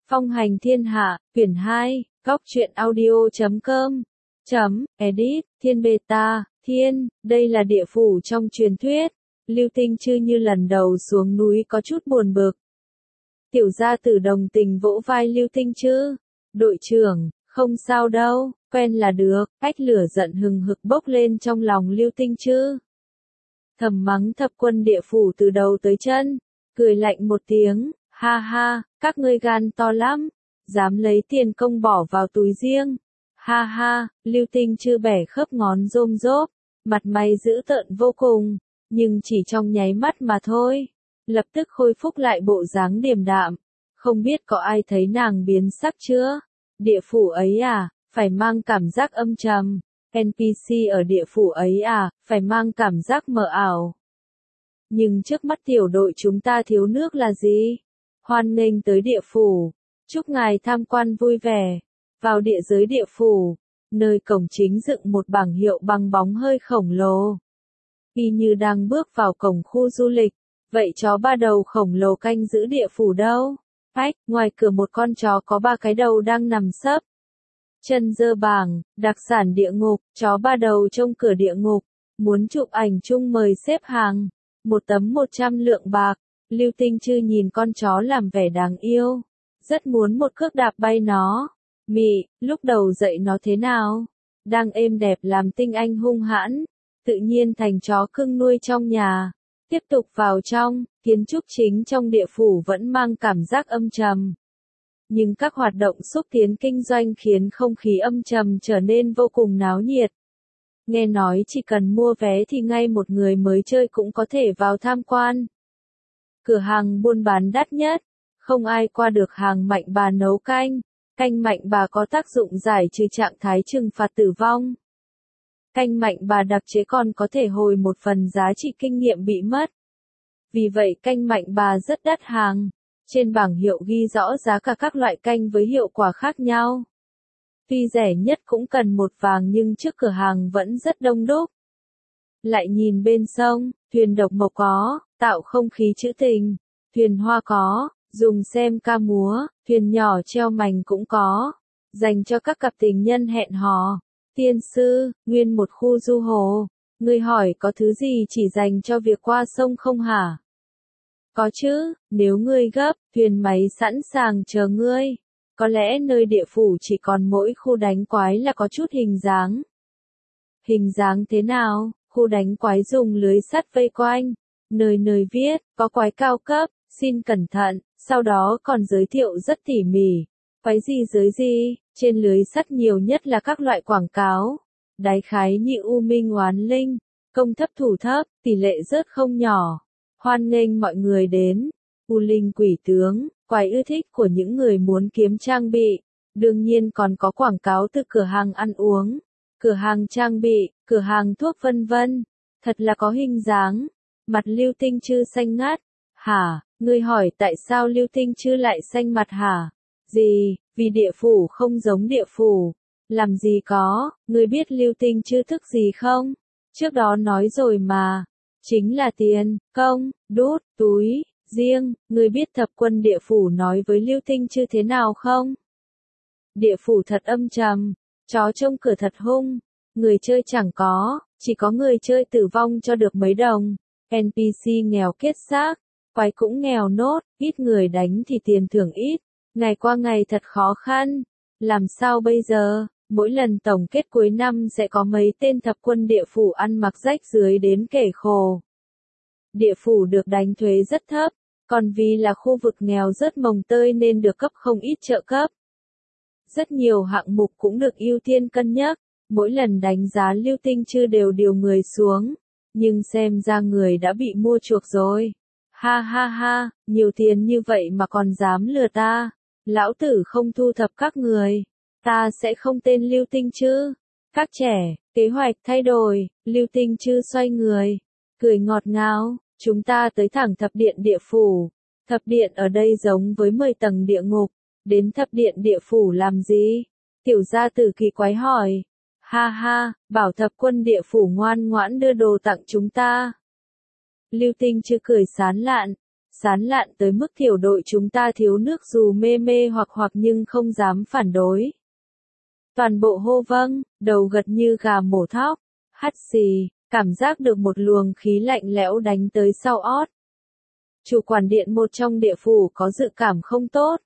Phong hành thiên hạ, quyển 2, góc truyện audio.com, edit, thiên beta, thiên, đây là địa phủ trong truyền thuyết. Lưu Tinh Chư như lần đầu xuống núi có chút buồn bực. Tiểu gia tử đồng tình vỗ vai Lưu Tinh Chư. Đội trưởng, không sao đâu, quen là được. Ách lửa giận hừng hực bốc lên trong lòng Lưu Tinh Chư. Thầm mắng thập quân địa phủ từ đầu tới chân, cười lạnh một tiếng, ha ha, các ngươi gan to lắm, dám lấy tiền công bỏ vào túi riêng. Ha ha, Lưu Tinh Chư bẻ khớp ngón rôm rốp, mặt mày dữ tợn vô cùng, nhưng chỉ trong nháy mắt mà thôi. Lập tức khôi phục lại bộ dáng điềm đạm. Không biết có ai thấy nàng biến sắc chưa? Địa phủ ấy à, phải mang cảm giác âm trầm. NPC ở địa phủ ấy à, phải mang cảm giác mờ ảo. Nhưng trước mắt tiểu đội chúng ta thiếu nước là gì? Hoan nghênh tới địa phủ. Chúc ngài tham quan vui vẻ. Vào địa giới địa phủ, nơi cổng chính dựng một bảng hiệu bằng bóng hơi khổng lồ. Y như đang bước vào cổng khu du lịch. Vậy chó ba đầu khổng lồ canh giữ địa phủ đâu? Ách, ngoài cửa một con chó có 3 cái đầu đang nằm sấp. Chân giơ bảng, đặc sản địa ngục, chó ba đầu trông cửa địa ngục. Muốn chụp ảnh chung mời xếp hàng. Một tấm 100 lượng bạc. Lưu Tinh Chư nhìn con chó làm vẻ đáng yêu. Rất muốn một cước đạp bay nó. Mị, lúc đầu dạy nó thế nào? Đang êm đẹp làm tinh anh hung hãn. Tự nhiên thành chó cưng nuôi trong nhà. Tiếp tục vào trong, kiến trúc chính trong địa phủ vẫn mang cảm giác âm trầm. Nhưng các hoạt động xúc tiến kinh doanh khiến không khí âm trầm trở nên vô cùng náo nhiệt. Nghe nói chỉ cần mua vé thì ngay một người mới chơi cũng có thể vào tham quan. Cửa hàng buôn bán đắt nhất, không ai qua được hàng Mạnh Bà nấu canh. Canh Mạnh Bà có tác dụng giải trừ trạng thái trừng phạt tử vong. Canh Mạnh Bà đặc chế còn có thể hồi một phần giá trị kinh nghiệm bị mất. Vì vậy canh Mạnh Bà rất đắt hàng. Trên bảng hiệu ghi rõ giá cả các loại canh với hiệu quả khác nhau. Tuy rẻ nhất cũng cần 1 vàng nhưng trước cửa hàng vẫn rất đông đúc. Lại nhìn bên sông, thuyền độc mộc có, tạo không khí trữ tình. Thuyền hoa có, dùng xem ca múa, thuyền nhỏ treo mành cũng có. Dành cho các cặp tình nhân hẹn hò. Tiên sư, nguyên một khu du hồ. Ngươi hỏi có thứ gì chỉ dành cho việc qua sông không hả? Có chứ, nếu ngươi gấp, thuyền máy sẵn sàng chờ ngươi. Có lẽ nơi địa phủ chỉ còn mỗi khu đánh quái là có chút hình dáng. Hình dáng thế nào? Khu đánh quái dùng lưới sắt vây quanh. Nơi nơi viết, có quái cao cấp, xin cẩn thận, sau đó còn giới thiệu rất tỉ mỉ. Quái gì giới gì, trên lưới sắt nhiều nhất là các loại quảng cáo. Đại khái như u minh oán linh, công thấp thủ thấp, tỷ lệ rớt không nhỏ. Hoan nghênh mọi người đến. U linh quỷ tướng, quái ưa thích của những người muốn kiếm trang bị. Đương nhiên còn có quảng cáo từ cửa hàng ăn uống, cửa hàng trang bị, cửa hàng thuốc vân vân. Thật là có hình dáng. Mặt Lưu Tinh Chư xanh ngắt. Hả, ngươi hỏi tại sao Lưu Tinh Chư lại xanh mặt hả? Gì, vì địa phủ không giống địa phủ. Làm gì có, ngươi biết Lưu Tinh Chư thức gì không? Trước đó nói rồi mà. Chính là tiền, công, đút, túi, riêng. Ngươi biết thập quân địa phủ nói với Lưu Tinh Chư thế nào không? Địa phủ thật âm trầm, chó trông cửa thật hung. Người chơi chẳng có, chỉ có người chơi tử vong cho được mấy đồng. NPC nghèo kết xác, quái cũng nghèo nốt, ít người đánh thì tiền thưởng ít. Ngày qua ngày thật khó khăn. Làm sao bây giờ? Mỗi lần tổng kết cuối năm sẽ có mấy tên thập quân địa phủ ăn mặc rách rưới đến kể khổ. Địa phủ được đánh thuế rất thấp, còn vì là khu vực nghèo rất mồng tơi nên được cấp không ít trợ cấp. Rất nhiều hạng mục cũng được ưu tiên cân nhắc. Mỗi lần đánh giá Lưu Tinh Chư đều điều người xuống. Nhưng xem ra người đã bị mua chuộc rồi. Ha ha ha, nhiều tiền như vậy mà còn dám lừa ta. Lão tử không thu thập các người. Ta sẽ không tên Lưu Tinh Chư. Các trẻ, kế hoạch thay đổi. Lưu Tinh Chư xoay người. Cười ngọt ngào. Chúng ta tới thẳng thập điện địa phủ. Thập điện ở đây giống với 10 tầng địa ngục. Đến thập điện địa phủ làm gì? Tiểu gia tử kỳ quái hỏi. Ha ha, bảo thập quân địa phủ ngoan ngoãn đưa đồ tặng chúng ta. Lưu Tinh Chư cười sán lạn. sán lạn tới mức tiểu đội chúng ta thiếu nước dù mê mê hoặc nhưng không dám phản đối. Toàn bộ hô vâng, đầu gật như gà mổ thóc, hắt xì, cảm giác được một luồng khí lạnh lẽo đánh tới sau ót. Chủ quản điện một trong địa phủ có dự cảm không tốt.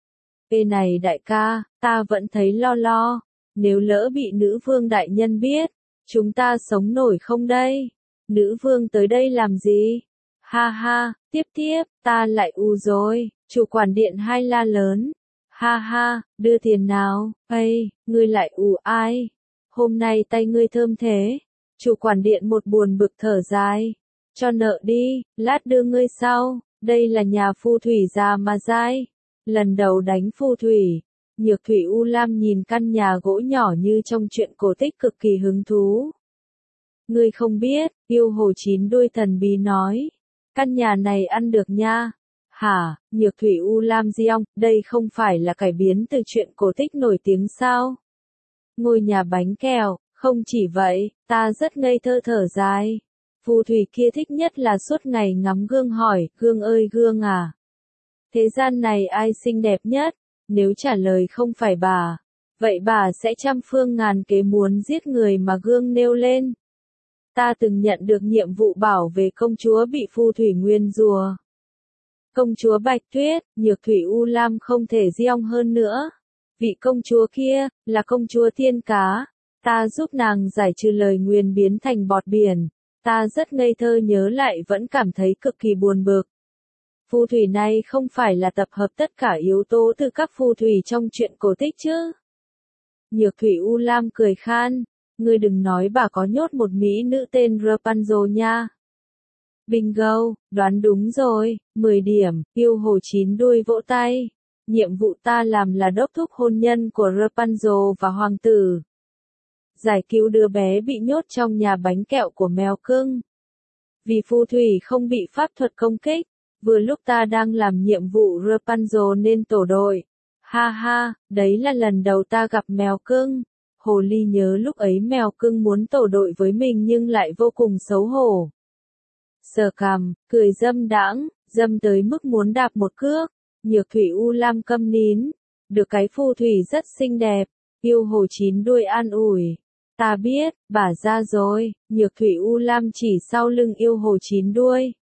Ê này đại ca, ta vẫn thấy lo lo, nếu lỡ bị nữ vương đại nhân biết, chúng ta sống nổi không đây? Nữ vương tới đây làm gì? Ha ha, tiếp, ta lại u rồi, chủ quản điện hai la lớn. Ha ha, đưa tiền nào, ây, ngươi lại u ai? Hôm nay tay ngươi thơm thế. Chủ quản điện một buồn bực thở dài. Cho nợ đi, lát đưa ngươi sau, đây là nhà phù thủy già mà dai. Lần đầu đánh phù thủy, Nhược Thủy U Lam nhìn căn nhà gỗ nhỏ như trong truyện cổ tích cực kỳ hứng thú. Ngươi không biết, yêu hồ chín đuôi thần bí nói. Căn nhà này ăn được nha. Hả, Nhược Thủy U Lam Diong, đây không phải là cải biến từ truyện cổ tích nổi tiếng sao? Ngôi nhà bánh kẹo, không chỉ vậy, ta rất ngây thơ thở dài. Phù thủy kia thích nhất là suốt ngày ngắm gương hỏi, gương ơi gương à? Thế gian này ai xinh đẹp nhất? Nếu trả lời không phải bà, vậy bà sẽ trăm phương ngàn kế muốn giết người mà gương nêu lên. Ta từng nhận được nhiệm vụ bảo vệ công chúa bị phù thủy nguyên rùa. Công chúa Bạch Tuyết, Nhược Thủy U Lam không thể giong hơn nữa. Vị công chúa kia, là công chúa tiên cá. Ta giúp nàng giải trừ lời nguyền biến thành bọt biển. Ta rất ngây thơ nhớ lại vẫn cảm thấy cực kỳ buồn bực. Phù thủy này không phải là tập hợp tất cả yếu tố từ các phù thủy trong truyện cổ tích chứ? Nhược Thủy U Lam cười khan. Ngươi đừng nói bà có nhốt một mỹ nữ tên Rapunzel nha. Bingo, đoán đúng rồi, 10 điểm, yêu hồ chín đuôi vỗ tay. Nhiệm vụ ta làm là đốc thúc hôn nhân của Rapunzel và hoàng tử. Giải cứu đứa bé bị nhốt trong nhà bánh kẹo của mèo cưng. Vì phù thủy không bị pháp thuật công kích, vừa lúc ta đang làm nhiệm vụ Rapunzel nên tổ đội. Ha ha, đấy là lần đầu ta gặp mèo cưng. Hồ ly nhớ lúc ấy mèo cưng muốn tổ đội với mình nhưng lại vô cùng xấu hổ. Sờ cằm, cười dâm đãng, dâm tới mức muốn đạp một cước. Nhược Thủy U Lam câm nín. Được cái phù thủy rất xinh đẹp. Yêu hồ chín đuôi an ủi. Ta biết, bà ra rồi. Nhược Thủy U Lam chỉ sau lưng yêu hồ chín đuôi.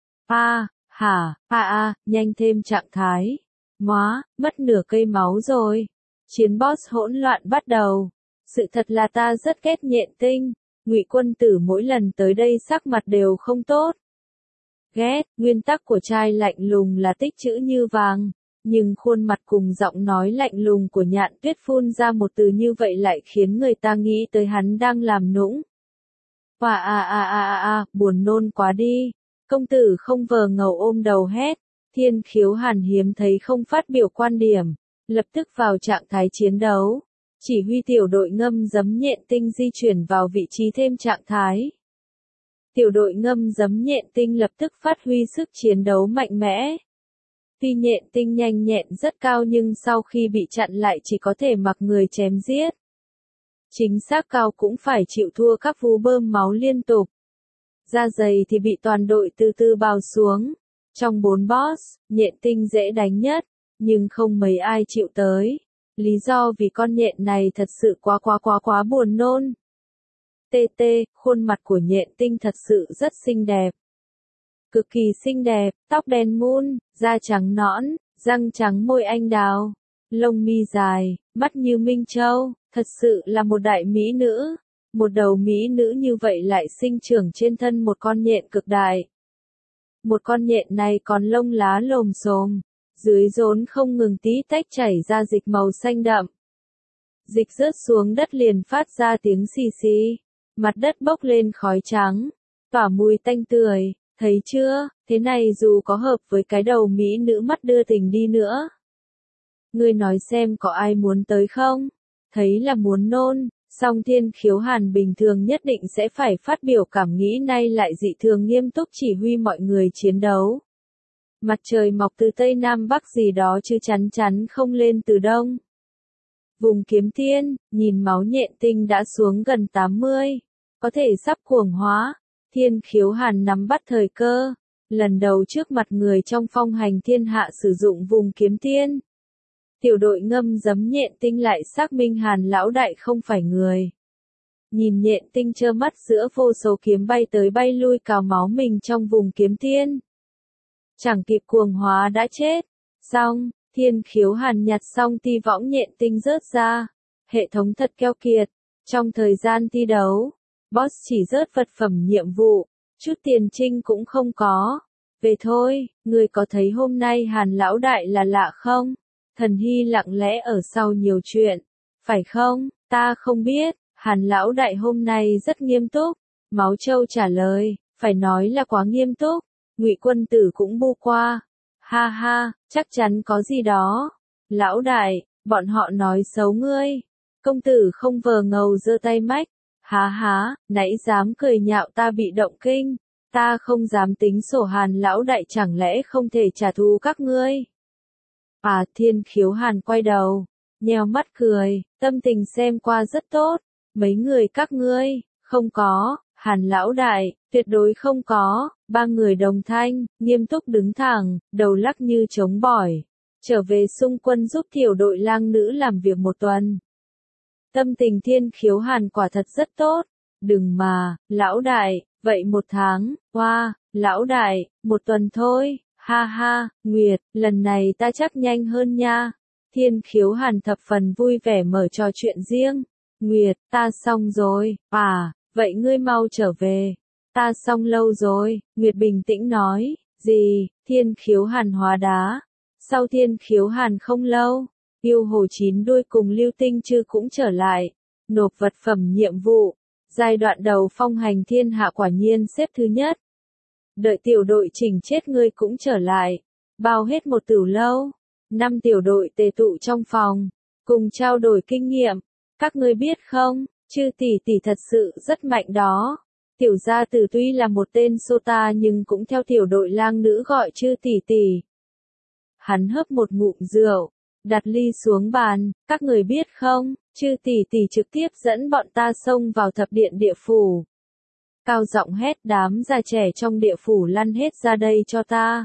Nhanh thêm trạng thái. Móa, mất nửa cây máu rồi. Chiến boss hỗn loạn bắt đầu. Sự thật là ta rất ghét Nhện Tinh. Ngụy Quân Tử mỗi lần tới đây sắc mặt đều không tốt. Ghét, nguyên tắc của trai lạnh lùng là tích chữ như vàng. Nhưng khuôn mặt cùng giọng nói lạnh lùng của Nhạn Tuyết phun ra một từ như vậy lại khiến người ta nghĩ tới hắn đang làm nũng. Buồn nôn quá đi. Công tử không vờ ngầu ôm đầu hét. Thiên Khiếu Hàn hiếm thấy không phát biểu quan điểm. Lập tức vào trạng thái chiến đấu. Chỉ huy tiểu đội ngâm giấm Nhện Tinh di chuyển vào vị trí thêm trạng thái. Tiểu đội ngâm giấm Nhện Tinh lập tức phát huy sức chiến đấu mạnh mẽ. Tuy Nhện Tinh nhanh nhẹn rất cao nhưng sau khi bị chặn lại chỉ có thể mặc người chém giết. Chính xác cao cũng phải chịu thua các vú bơm máu liên tục. Da dày thì bị toàn đội từ từ bào xuống. Trong 4 boss, Nhện Tinh dễ đánh nhất, nhưng không mấy ai chịu tới. Lý do vì con nhện này thật sự quá buồn nôn. Khuôn mặt của Nhện Tinh thật sự rất xinh đẹp. Cực kỳ xinh đẹp, tóc đen mun, da trắng nõn, răng trắng môi anh đào, lông mi dài, mắt như Minh Châu, thật sự là một đại mỹ nữ. Một đầu mỹ nữ như vậy lại sinh trưởng trên thân một con nhện cực đại. Một con nhện này còn lông lá lồm xồm, dưới rốn không ngừng tí tách chảy ra dịch màu xanh đậm. Dịch rớt xuống đất liền phát ra tiếng xì xì, mặt đất bốc lên khói trắng, tỏa mùi tanh tưởi, thấy chưa, thế này dù có hợp với cái đầu mỹ nữ mắt đưa tình đi nữa. Ngươi nói xem có ai muốn tới không? Thấy là muốn nôn, song Thiên Khiếu Hàn bình thường nhất định sẽ phải phát biểu cảm nghĩ nay lại dị thường nghiêm túc chỉ huy mọi người chiến đấu. Mặt trời mọc từ Tây Nam Bắc gì đó chứ chắn chắn không lên từ Đông. Vùng Kiếm Thiên, nhìn máu Nhện Tinh đã xuống gần 80. Có thể sắp cuồng hóa. Thiên Khiếu Hàn nắm bắt thời cơ. lần đầu trước mặt người trong phong hành thiên hạ sử dụng vùng kiếm tiên. Tiểu đội ngâm giấm nhện tinh lại xác minh Hàn lão đại không phải người. Nhìn nhện tinh trơ mắt giữa vô số kiếm bay tới bay lui cào máu mình trong vùng kiếm tiên. Chẳng kịp cuồng hóa đã chết. Xong, Thiên Khiếu Hàn nhặt xong ti võng nhện tinh rớt ra. Hệ thống thật keo kiệt. Trong thời gian thi đấu, boss chỉ rớt vật phẩm nhiệm vụ, chút tiền trinh cũng không có. Về thôi, người có thấy hôm nay Hàn lão đại là lạ không? Thần Hy lặng lẽ ở sau nhiều chuyện. Phải không? Ta không biết. Hàn lão đại hôm nay rất nghiêm túc. Máu Châu trả lời, phải nói là quá nghiêm túc. Ngụy Quân Tử cũng bu qua. Ha ha, chắc chắn có gì đó. Lão đại, bọn họ nói xấu ngươi. Công tử không vờ ngầu giơ tay mách. Há há, nãy dám cười nhạo ta bị động kinh. Ta không dám tính sổ Hàn lão đại, chẳng lẽ không thể trả thù các ngươi? À, Thiên Khiếu Hàn quay đầu, nheo mắt cười, tâm tình xem qua rất tốt. Mấy người các ngươi, không có. Hàn lão đại, tuyệt đối không có. Ba người đồng thanh, nghiêm túc đứng thẳng, đầu lắc như trống bỏi. Trở về xung quân giúp tiểu đội lang nữ làm việc một tuần. Tâm tình Thiên Khiếu Hàn quả thật rất tốt. Đừng mà, lão đại, vậy một tháng, wow, lão đại, một tuần thôi. Ha ha, Nguyệt, lần này ta chắc nhanh hơn nha. Thiên Khiếu Hàn thập phần vui vẻ mở trò chuyện riêng. Nguyệt, ta xong rồi. À, vậy ngươi mau trở về. Ta xong lâu rồi. Nguyệt bình tĩnh nói. Gì? Thiên Khiếu Hàn hóa đá. Sau Thiên Khiếu Hàn không lâu, yêu hồ 9 đuôi cùng Lưu Tinh Trư cũng trở lại. Nộp vật phẩm nhiệm vụ. Giai đoạn đầu phong hành thiên hạ quả nhiên xếp thứ nhất. Đợi tiểu đội chỉnh chết ngươi cũng trở lại. Bao hết một tửu lâu. 5 tiểu đội tề tụ trong phòng. Cùng trao đổi kinh nghiệm. Các ngươi biết không, Trư tỷ tỷ thật sự rất mạnh đó. Tiểu gia tử tuy là một tên sota nhưng cũng theo tiểu đội lang nữ gọi Trư tỷ tỷ. Hắn hớp một ngụm rượu, đặt ly xuống bàn. Các người biết không, Trư tỷ tỷ trực tiếp dẫn bọn ta xông vào thập điện địa phủ. Cao giọng hét, đám già trẻ trong địa phủ lăn hết ra đây cho ta.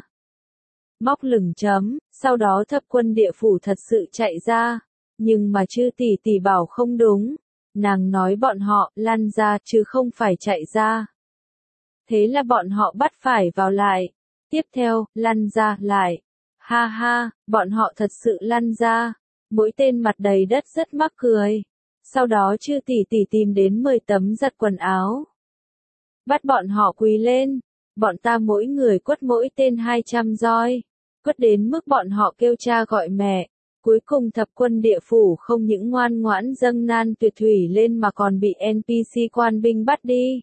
Móc lửng chấm, sau đó thập quân địa phủ thật sự chạy ra. Nhưng mà Trư tỷ tỷ bảo không đúng. Nàng nói bọn họ lăn ra chứ không phải chạy ra. Thế là bọn họ bắt phải vào lại. Tiếp theo, lăn ra lại. Ha ha, bọn họ thật sự lăn ra. Mỗi tên mặt đầy đất rất mắc cười. Sau đó Trư tỷ tỷ tìm đến 10 tấm giặt quần áo. Bắt bọn họ quỳ lên. Bọn ta mỗi người quất mỗi tên 200 roi. Quất đến mức bọn họ kêu cha gọi mẹ. Cuối cùng thập quân địa phủ không những ngoan ngoãn dâng nan tuyệt thủy lên mà còn bị NPC quan binh bắt đi.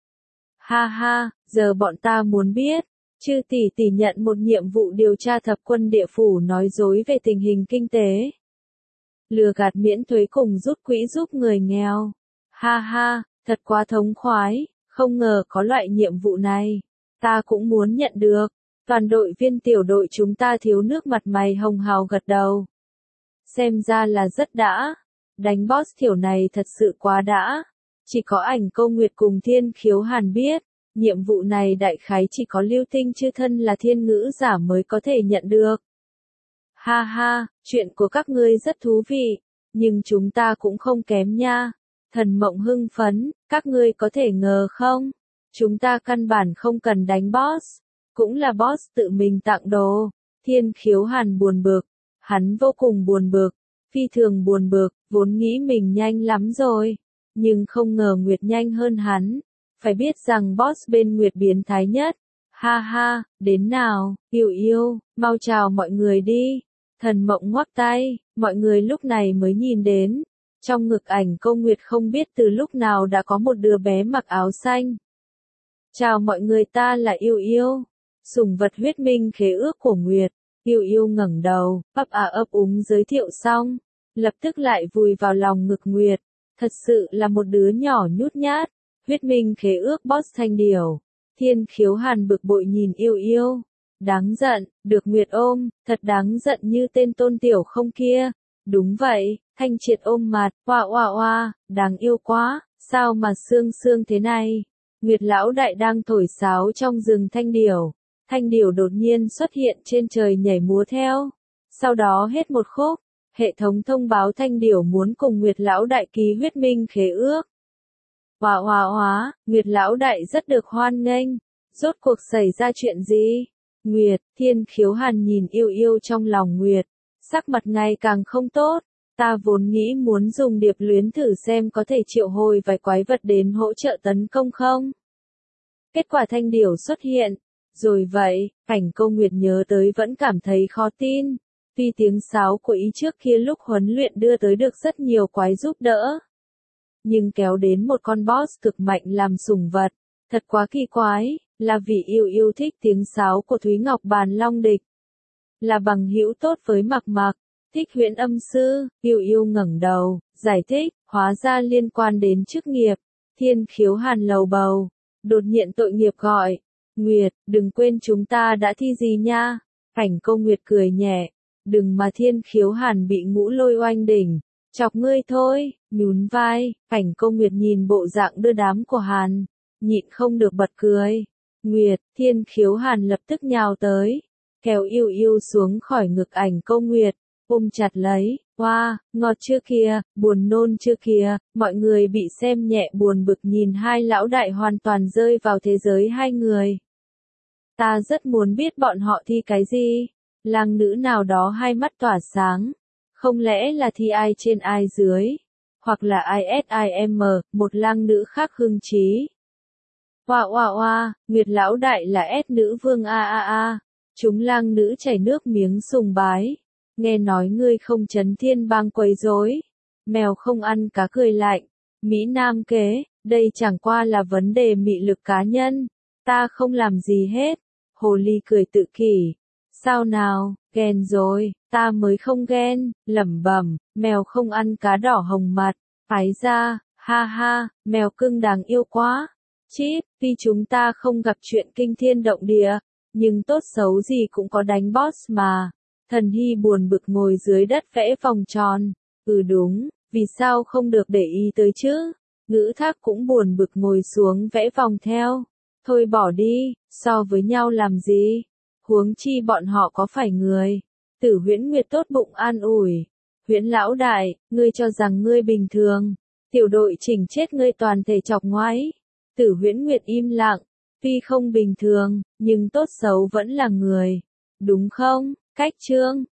Ha ha, giờ bọn ta muốn biết. Trư tỷ tỷ nhận một nhiệm vụ điều tra thập quân địa phủ nói dối về tình hình kinh tế. Lừa gạt miễn thuế cùng rút quỹ giúp người nghèo. Ha ha, thật quá thống khoái, không ngờ có loại nhiệm vụ này. Ta cũng muốn nhận được. Toàn đội viên tiểu đội chúng ta thiếu nước mặt mày hồng hào gật đầu. Xem ra là rất đã. Đánh boss kiểu này thật sự quá đã. Chỉ có ảnh Câu Nguyệt cùng Thiên Khiếu Hàn biết. Nhiệm vụ này đại khái chỉ có Lưu Tinh Chư thân là thiên ngữ giả mới có thể nhận được. Ha ha, chuyện của các ngươi rất thú vị. Nhưng chúng ta cũng không kém nha. Thần Mộng hưng phấn, các ngươi có thể ngờ không? Chúng ta căn bản không cần đánh boss. Cũng là boss tự mình tặng đồ. Thiên Khiếu Hàn buồn bực. Hắn vô cùng buồn bực, phi thường buồn bực, vốn nghĩ mình nhanh lắm rồi. Nhưng không ngờ Nguyệt nhanh hơn hắn. Phải biết rằng boss bên Nguyệt biến thái nhất. Ha ha, đến nào, yêu yêu, mau chào mọi người đi. Thần Mộng ngoắc tay, mọi người lúc này mới nhìn đến. Trong ngực ảnh Câu Nguyệt không biết từ lúc nào đã có một đứa bé mặc áo xanh. Chào mọi người, ta là Yêu Yêu. Sủng vật huyết minh khế ước của Nguyệt. Yêu Yêu ngẩng đầu, ấp à ấp úng giới thiệu xong, lập tức lại vùi vào lòng ngực Nguyệt. Thật sự là một đứa nhỏ nhút nhát. Huyết minh khế ước boss thanh điểu. Thiên Khiếu Hàn bực bội nhìn Yêu Yêu. Đáng giận, được Nguyệt ôm, thật đáng giận như tên Tôn Tiểu Không kia. Đúng vậy, Thanh Triệt ôm mặt, oa oa oa, đáng yêu quá, sao mà sương sương thế này. Nguyệt lão đại đang thổi sáo trong rừng thanh điểu. thanh điểu đột nhiên xuất hiện trên trời nhảy múa theo. Sau đó hết một khúc, hệ thống thông báo thanh điểu muốn cùng Nguyệt Lão Đại ký huyết minh khế ước. Nguyệt Lão Đại rất được hoan nghênh. Rốt cuộc xảy ra chuyện gì? Nguyệt, Thiên Khiếu Hàn nhìn yêu yêu trong lòng Nguyệt, sắc mặt ngày càng không tốt. Ta vốn nghĩ muốn dùng điệp luyến thử xem có thể triệu hồi vài quái vật đến hỗ trợ tấn công không. Kết quả thanh điểu xuất hiện. Rồi vậy, Cảnh Câu Nguyệt nhớ tới vẫn cảm thấy khó tin. Tuy tiếng sáo của ý trước kia lúc huấn luyện đưa tới được rất nhiều quái giúp đỡ. Nhưng kéo đến một con boss cực mạnh làm sủng vật. Thật quá kỳ quái, là vì yêu thích tiếng sáo của Thúy Ngọc Bàn Long Địch. Là bằng hữu tốt với Mạc Mạc, thích Huyễn Âm Sư, yêu ngẩng đầu, giải thích, hóa ra liên quan đến chức nghiệp. Thiên Khiếu Hàn lầu bầu, đột nhiên tội nghiệp gọi. Nguyệt, đừng quên chúng ta đã thi gì nha. Cảnh Câu Nguyệt cười nhẹ, đừng mà Thiên Khiếu Hàn bị Ngũ Lôi oanh đỉnh, chọc ngươi thôi, nhún vai. Cảnh Câu Nguyệt nhìn bộ dạng đưa đám của Hàn, nhịn không được bật cười. Nguyệt, Thiên Khiếu Hàn lập tức nhào tới, kéo yêu xuống khỏi ngực Ảnh Câu Nguyệt, ôm chặt lấy. Ngọt chưa kìa, buồn nôn chưa kìa. Mọi người bị xem nhẹ buồn bực nhìn hai lão đại hoàn toàn rơi vào thế giới hai người. Ta rất muốn biết bọn họ thi cái gì. Lang nữ nào đó hai mắt tỏa sáng. Không lẽ là thi ai trên ai dưới? Hoặc là ISIM, một lang nữ khác hưng trí. Nguyệt lão đại là S nữ vương a. Chúng lang nữ chảy nước miếng sùng bái. Nghe nói ngươi không trấn thiên bang quấy rối. Mèo không ăn cá cười lạnh. Mỹ Nam kế, đây chẳng qua là vấn đề mị lực cá nhân. Ta không làm gì hết. Hồ ly cười tự kỷ. Sao nào, ghen rồi, ta mới không ghen, lẩm bẩm, mèo không ăn cá đỏ hồng mặt. Ái ra, ha, mèo cưng đáng yêu quá. Chít, tuy chúng ta không gặp chuyện kinh thiên động địa, nhưng tốt xấu gì cũng có đánh boss mà. Thần Hy buồn bực ngồi dưới đất vẽ vòng tròn. Đúng, vì sao không được để ý tới chứ? Ngữ Thác cũng buồn bực ngồi xuống vẽ vòng theo. Thôi bỏ đi, so với nhau làm gì? Huống chi bọn họ có phải người? Tử Huyễn Nguyệt tốt bụng an ủi. Huyễn lão đại, ngươi cho rằng ngươi bình thường. Tiểu đội chỉnh chết ngươi toàn thể chọc ngoáy. Tử Huyễn Nguyệt im lặng. Tuy không bình thường, nhưng tốt xấu vẫn là người. Đúng không? Cách chương